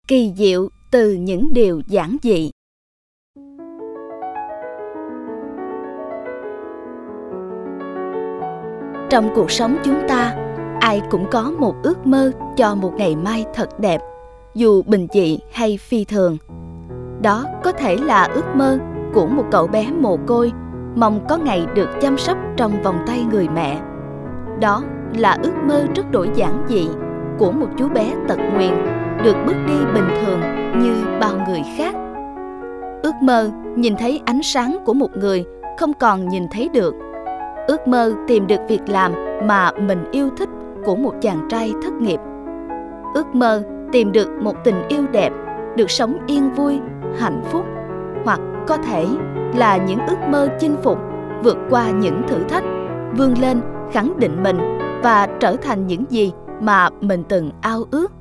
Kỳ diệu từ những điều giản dị. Trong cuộc sống chúng ta, ai cũng có một ước mơ cho một ngày mai thật đẹp, dù bình dị hay phi thường. Đó có thể là ước mơ của một cậu bé mồ côi mong có ngày được chăm sóc trong vòng tay người mẹ. Đó là ước mơ rất đổi giản dị của một chú bé tật nguyền được bước đi bình thường như bao người khác. Ước mơ nhìn thấy ánh sáng của một người không còn nhìn thấy được. Ước mơ tìm được việc làm mà mình yêu thích của một chàng trai thất nghiệp. Ước mơ tìm được một tình yêu đẹp, được sống yên vui, hạnh phúc. Hoặc có thể là những ước mơ chinh phục, vượt qua những thử thách, vươn lên, khẳng định mình và trở thành những gì mà mình từng ao ước.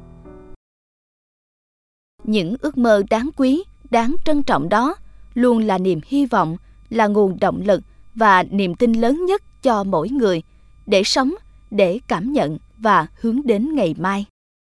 Những ước mơ đáng quý, đáng trân trọng đó luôn là niềm hy vọng, là nguồn động lực và niềm tin lớn nhất cho mỗi người để sống, để cảm nhận và hướng đến ngày mai.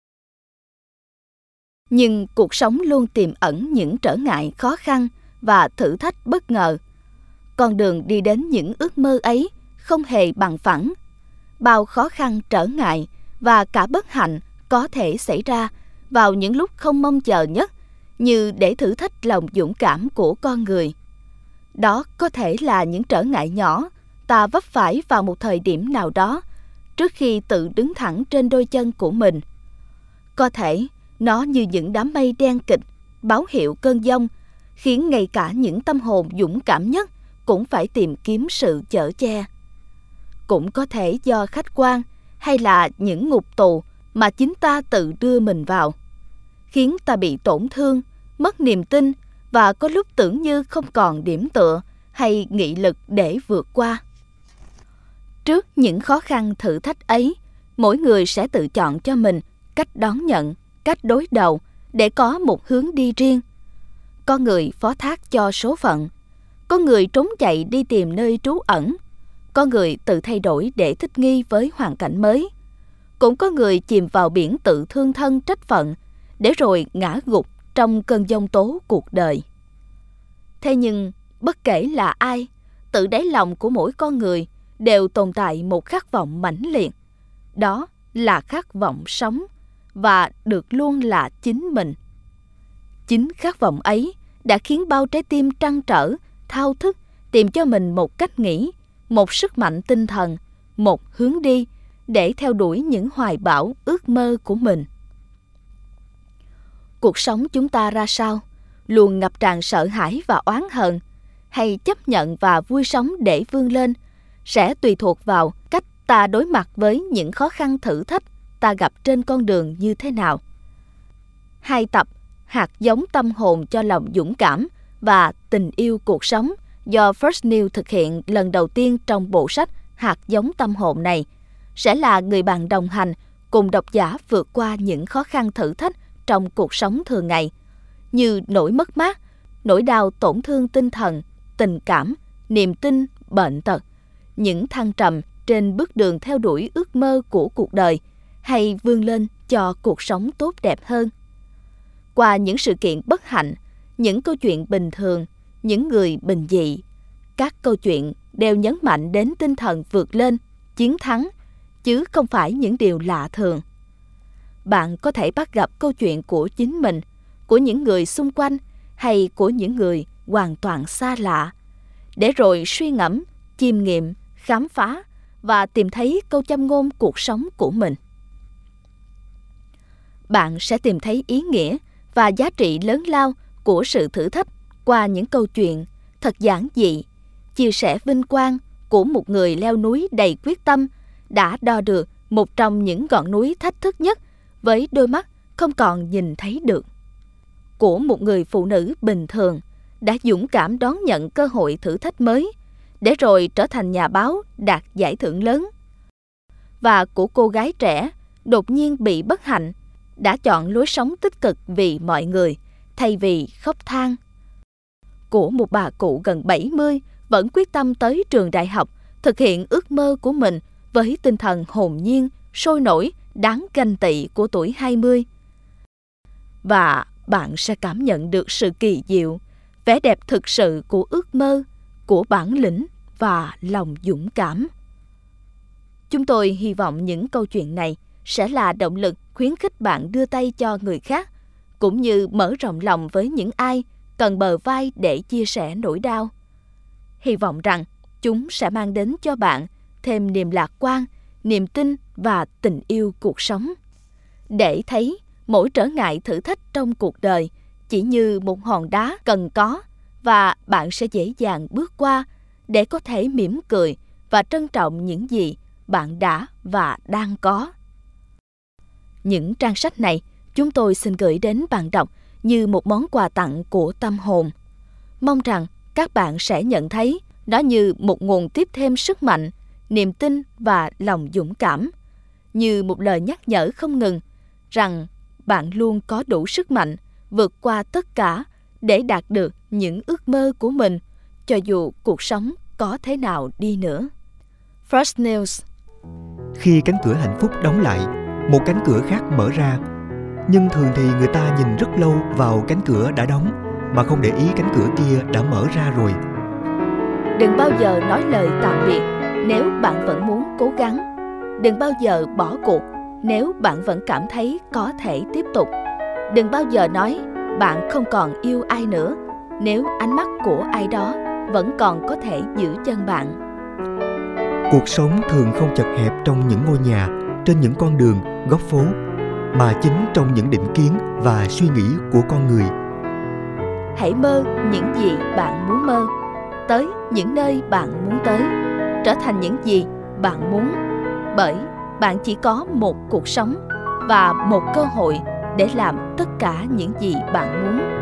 Nhưng cuộc sống luôn tiềm ẩn những trở ngại khó khăn và thử thách bất ngờ. Con đường đi đến những ước mơ ấy không hề bằng phẳng. Bao khó khăn trở ngại và cả bất hạnh có thể xảy ra vào những lúc không mong chờ nhất, như để thử thách lòng dũng cảm của con người. Đó có thể là những trở ngại nhỏ ta vấp phải vào một thời điểm nào đó trước khi tự đứng thẳng trên đôi chân của mình. Có thể nó như những đám mây đen kịt, báo hiệu cơn giông, khiến ngay cả những tâm hồn dũng cảm nhất cũng phải tìm kiếm sự chở che. Cũng có thể do khách quan hay là những ngục tù mà chính ta tự đưa mình vào, khiến ta bị tổn thương, mất niềm tin và có lúc tưởng như không còn điểm tựa hay nghị lực để vượt qua. Trước những khó khăn thử thách ấy, mỗi người sẽ tự chọn cho mình cách đón nhận, cách đối đầu để có một hướng đi riêng. Có người phó thác cho số phận, có người trốn chạy đi tìm nơi trú ẩn, có người tự thay đổi để thích nghi với hoàn cảnh mới. Cũng có người chìm vào biển tự thương thân trách phận, để rồi ngã gục trong cơn giông tố cuộc đời. Thế nhưng, bất kể là ai, tự đáy lòng của mỗi con người đều tồn tại một khát vọng mãnh liệt. Đó là khát vọng sống, và được luôn là chính mình. Chính khát vọng ấy đã khiến bao trái tim trăn trở, thao thức tìm cho mình một cách nghĩ, một sức mạnh tinh thần, một hướng đi để theo đuổi những hoài bão, ước mơ của mình. Cuộc sống chúng ta ra sao? Luôn ngập tràn sợ hãi và oán hận, hay chấp nhận và vui sống để vươn lên, sẽ tùy thuộc vào cách ta đối mặt với những khó khăn thử thách ta gặp trên con đường như thế nào. 2 tập Hạt giống tâm hồn cho lòng dũng cảm và tình yêu cuộc sống do First New thực hiện lần đầu tiên trong bộ sách Hạt giống tâm hồn này sẽ là người bạn đồng hành cùng độc giả vượt qua những khó khăn thử thách trong cuộc sống thường ngày, như nỗi mất mát, nỗi đau tổn thương tinh thần, tình cảm, niềm tin, bệnh tật, những thăng trầm trên bước đường theo đuổi ước mơ của cuộc đời, hay vươn lên cho cuộc sống tốt đẹp hơn. Qua những sự kiện bất hạnh, những câu chuyện bình thường, những người bình dị, các câu chuyện đều nhấn mạnh đến tinh thần vượt lên, chiến thắng, chứ không phải những điều lạ thường. Bạn có thể bắt gặp câu chuyện của chính mình, của những người xung quanh hay của những người hoàn toàn xa lạ, để rồi suy ngẫm, chiêm nghiệm, khám phá và tìm thấy câu châm ngôn cuộc sống của mình. Bạn sẽ tìm thấy ý nghĩa và giá trị lớn lao của sự thử thách qua những câu chuyện thật giản dị, chia sẻ vinh quang của một người leo núi đầy quyết tâm đã đo được một trong những ngọn núi thách thức nhất với đôi mắt không còn nhìn thấy được. Của một người phụ nữ bình thường đã dũng cảm đón nhận cơ hội thử thách mới, để rồi trở thành nhà báo đạt giải thưởng lớn. Và của cô gái trẻ đột nhiên bị bất hạnh, đã chọn lối sống tích cực vì mọi người, thay vì khóc than. Của một bà cụ gần 70 vẫn quyết tâm tới trường đại học, thực hiện ước mơ của mình với tinh thần hồn nhiên, sôi nổi, đáng ganh tị của tuổi 20. và bạn sẽ cảm nhận được sự kỳ diệu, vẻ đẹp thực sự của ước mơ, của bản lĩnh và lòng dũng cảm. Chúng tôi hy vọng những câu chuyện này sẽ là động lực khuyến khích bạn đưa tay cho người khác, cũng như mở rộng lòng với những ai cần bờ vai để chia sẻ nỗi đau. Hy vọng rằng chúng sẽ mang đến cho bạn thêm niềm lạc quan, niềm tin và tình yêu cuộc sống. Để thấy mỗi trở ngại thử thách trong cuộc đời chỉ như một hòn đá cần có, và bạn sẽ dễ dàng bước qua để có thể mỉm cười và trân trọng những gì bạn đã và đang có. Những trang sách này chúng tôi xin gửi đến bạn đọc như một món quà tặng của tâm hồn. Mong rằng các bạn sẽ nhận thấy nó như một nguồn tiếp thêm sức mạnh, niềm tin và lòng dũng cảm, như một lời nhắc nhở không ngừng rằng bạn luôn có đủ sức mạnh vượt qua tất cả để đạt được những ước mơ của mình, cho dù cuộc sống có thế nào đi nữa. First News. Khi cánh cửa hạnh phúc đóng lại, một cánh cửa khác mở ra. Nhưng thường thì người ta nhìn rất lâu vào cánh cửa đã đóng mà không để ý cánh cửa kia đã mở ra rồi. Đừng bao giờ nói lời tạm biệt nếu bạn vẫn muốn cố gắng. Đừng bao giờ bỏ cuộc nếu bạn vẫn cảm thấy có thể tiếp tục. Đừng bao giờ nói bạn không còn yêu ai nữa nếu ánh mắt của ai đó vẫn còn có thể giữ chân bạn. Cuộc sống thường không chật hẹp trong những ngôi nhà, trên những con đường, góc phố, mà chính trong những định kiến và suy nghĩ của con người. Hãy mơ những gì bạn muốn mơ, tới những nơi bạn muốn tới, trở thành những gì bạn muốn, bởi bạn chỉ có một cuộc sống và một cơ hội để làm tất cả những gì bạn muốn.